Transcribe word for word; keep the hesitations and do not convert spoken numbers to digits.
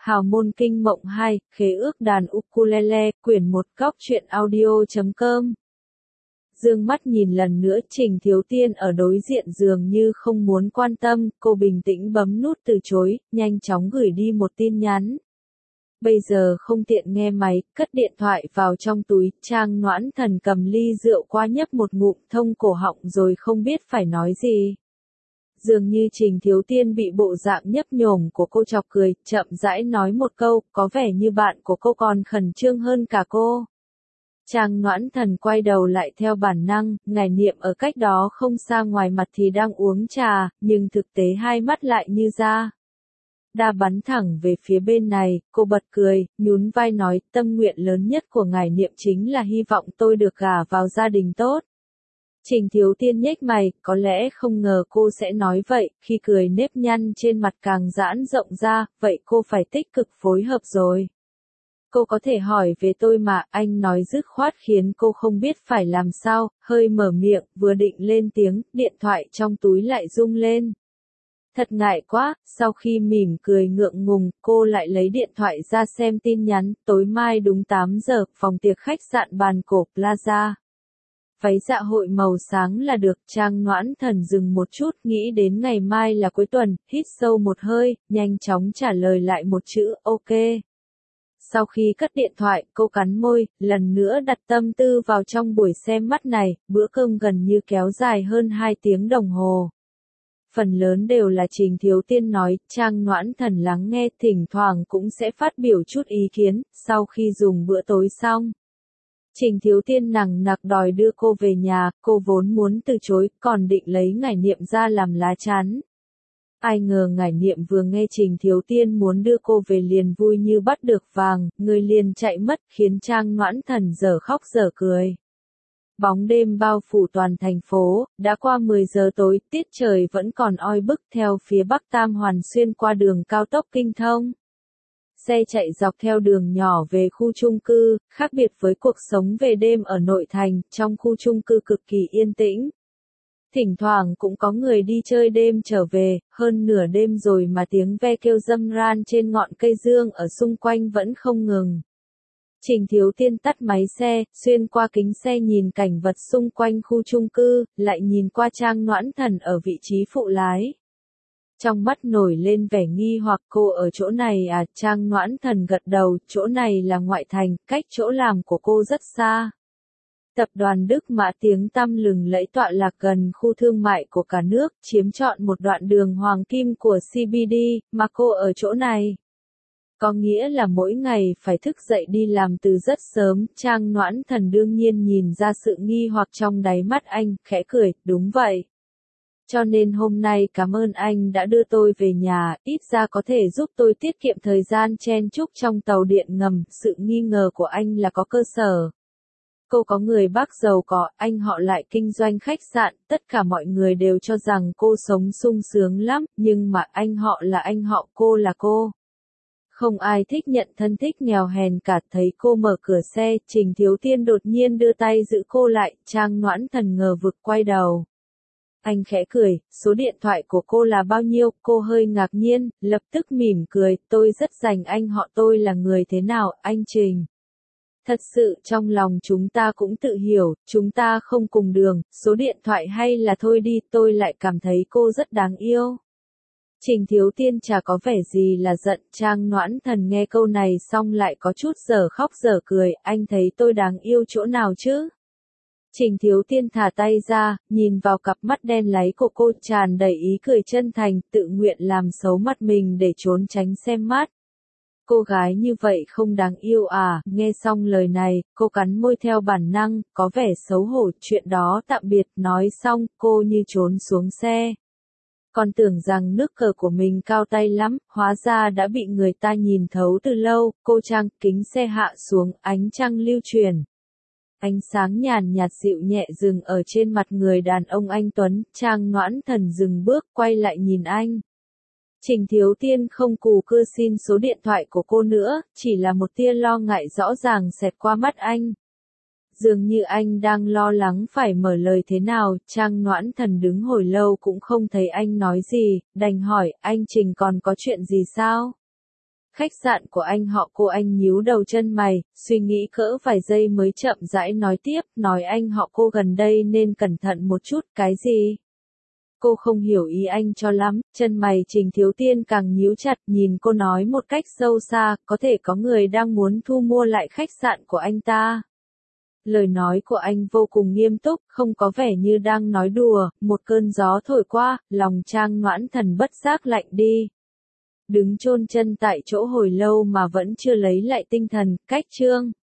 Hào môn kinh mộng hai, khế ước đàn ukulele, quyển một góc truyện audio chấm com. Dương mắt nhìn lần nữa Trình Thiếu Tiên ở đối diện dường như không muốn quan tâm, cô bình tĩnh bấm nút từ chối, nhanh chóng gửi đi một tin nhắn. Bây giờ không tiện nghe máy, cất điện thoại vào trong túi, Trang Noãn Thần cầm ly rượu qua nhấp một ngụm thông cổ họng rồi không biết phải nói gì. Dường như Trình Thiếu Tiên bị bộ dạng nhấp nhổm của cô chọc cười, chậm rãi nói một câu, có vẻ như bạn của cô còn khẩn trương hơn cả cô. Trang Noãn Thần quay đầu lại theo bản năng, ngải niệm ở cách đó không xa ngoài mặt thì đang uống trà, nhưng thực tế hai mắt lại như ra. Đa bắn thẳng về phía bên này, cô bật cười, nhún vai nói, tâm nguyện lớn nhất của ngải niệm chính là hy vọng tôi được gả vào gia đình tốt. Trình Thiếu Tiên nhếch mày, có lẽ không ngờ cô sẽ nói vậy, khi cười nếp nhăn trên mặt càng giãn rộng ra, vậy cô phải tích cực phối hợp rồi. Cô có thể hỏi về tôi mà, anh nói dứt khoát khiến cô không biết phải làm sao, hơi mở miệng, vừa định lên tiếng, điện thoại trong túi lại rung lên. Thật ngại quá, sau khi mỉm cười ngượng ngùng, cô lại lấy điện thoại ra xem tin nhắn, tối mai đúng tám giờ, phòng tiệc khách sạn Bàn Cổ Plaza. Váy dạ hội màu sáng là được, Trang Noãn Thần dừng một chút, nghĩ đến ngày mai là cuối tuần, hít sâu một hơi, nhanh chóng trả lời lại một chữ, ok. Sau khi cất điện thoại, cô cắn môi, lần nữa đặt tâm tư vào trong buổi xem mắt này, bữa cơm gần như kéo dài hơn hai tiếng đồng hồ. Phần lớn đều là Trình Thiếu Tiên nói, Trang Noãn Thần lắng nghe, thỉnh thoảng cũng sẽ phát biểu chút ý kiến, sau khi dùng bữa tối xong. Trình Thiếu Tiên nằng nặc đòi đưa cô về nhà, cô vốn muốn từ chối, còn định lấy ngải niệm ra làm lá chắn. Ai ngờ ngải niệm vừa nghe Trình Thiếu Tiên muốn đưa cô về liền vui như bắt được vàng, người liền chạy mất khiến Trang Noãn Thần dở khóc dở cười. Bóng đêm bao phủ toàn thành phố, đã qua mười giờ tối, tiết trời vẫn còn oi bức theo phía Bắc Tam Hoàn xuyên qua đường cao tốc Kinh Thông. Xe chạy dọc theo đường nhỏ về khu chung cư, khác biệt với cuộc sống về đêm ở nội thành, trong khu chung cư cực kỳ yên tĩnh. Thỉnh thoảng cũng có người đi chơi đêm trở về, hơn nửa đêm rồi mà tiếng ve kêu râm ran trên ngọn cây dương ở xung quanh vẫn không ngừng. Trình Thiếu Tiên tắt máy xe, xuyên qua kính xe nhìn cảnh vật xung quanh khu chung cư, lại nhìn qua Trang Noãn Thần ở vị trí phụ lái. Trong mắt nổi lên vẻ nghi hoặc, cô ở chỗ này à, Trang Noãn Thần gật đầu, chỗ này là ngoại thành, cách chỗ làm của cô rất xa. Tập đoàn Đức Mã tiếng tăm lừng lẫy tọa lạc gần khu thương mại của cả nước, chiếm trọn một đoạn đường hoàng kim của xê bê đê, mà cô ở chỗ này. Có nghĩa là mỗi ngày phải thức dậy đi làm từ rất sớm, Trang Noãn Thần đương nhiên nhìn ra sự nghi hoặc trong đáy mắt anh, khẽ cười, đúng vậy. Cho nên hôm nay cảm ơn anh đã đưa tôi về nhà, ít ra có thể giúp tôi tiết kiệm thời gian chen chúc trong tàu điện ngầm, sự nghi ngờ của anh là có cơ sở. Cô có người bác giàu có, anh họ lại kinh doanh khách sạn, tất cả mọi người đều cho rằng cô sống sung sướng lắm, nhưng mà anh họ là anh họ, cô là cô. Không ai thích nhận thân thích nghèo hèn cả, thấy cô mở cửa xe, Trình Thiếu Tiên đột nhiên đưa tay giữ cô lại, Trang Noãn Thần ngờ vực quay đầu. Anh khẽ cười, số điện thoại của cô là bao nhiêu, cô hơi ngạc nhiên, lập tức mỉm cười, tôi rất dành anh họ, tôi là người thế nào, anh Trình. Thật sự trong lòng chúng ta cũng tự hiểu, chúng ta không cùng đường, số điện thoại hay là thôi đi, tôi lại cảm thấy cô rất đáng yêu. Trình Thiếu Tiên chả có vẻ gì là giận, Trang Noãn Thần nghe câu này xong lại có chút dở khóc dở cười, anh thấy tôi đáng yêu chỗ nào chứ? Trình Thiếu Tiên thả tay ra, nhìn vào cặp mắt đen láy của cô tràn đầy ý cười chân thành, tự nguyện làm xấu mặt mình để trốn tránh xem mắt. Cô gái như vậy không đáng yêu à, nghe xong lời này, cô cắn môi theo bản năng, có vẻ xấu hổ, chuyện đó tạm biệt, nói xong, cô như trốn xuống xe. Còn tưởng rằng nước cờ của mình cao tay lắm, hóa ra đã bị người ta nhìn thấu từ lâu, cô Trang, kính xe hạ xuống, ánh trăng lưu truyền. Ánh sáng nhàn nhạt dịu nhẹ dừng ở trên mặt người đàn ông anh Tuấn, Trang Noãn Thần dừng bước, quay lại nhìn anh. Trình Thiếu Tiên không cù cưa xin số điện thoại của cô nữa, chỉ là một tia lo ngại rõ ràng xẹt qua mắt anh. Dường như anh đang lo lắng phải mở lời thế nào, Trang Noãn Thần đứng hồi lâu cũng không thấy anh nói gì, đành hỏi, anh Trình còn có chuyện gì sao? Khách sạn của anh họ cô. Anh nhíu đầu chân mày, suy nghĩ cỡ vài giây mới chậm rãi nói tiếp, nói anh họ cô gần đây nên cẩn thận một chút. Cái gì? Cô không hiểu ý anh cho lắm, chân mày Trình Thiếu Tiên càng nhíu chặt, nhìn cô nói một cách sâu xa, có thể có người đang muốn thu mua lại khách sạn của anh ta. Lời nói của anh vô cùng nghiêm túc, không có vẻ như đang nói đùa. Một cơn gió thổi qua, lòng Trang Noãn Thần bất giác lạnh đi. Đứng chôn chân tại chỗ hồi lâu mà vẫn chưa lấy lại tinh thần, cách chương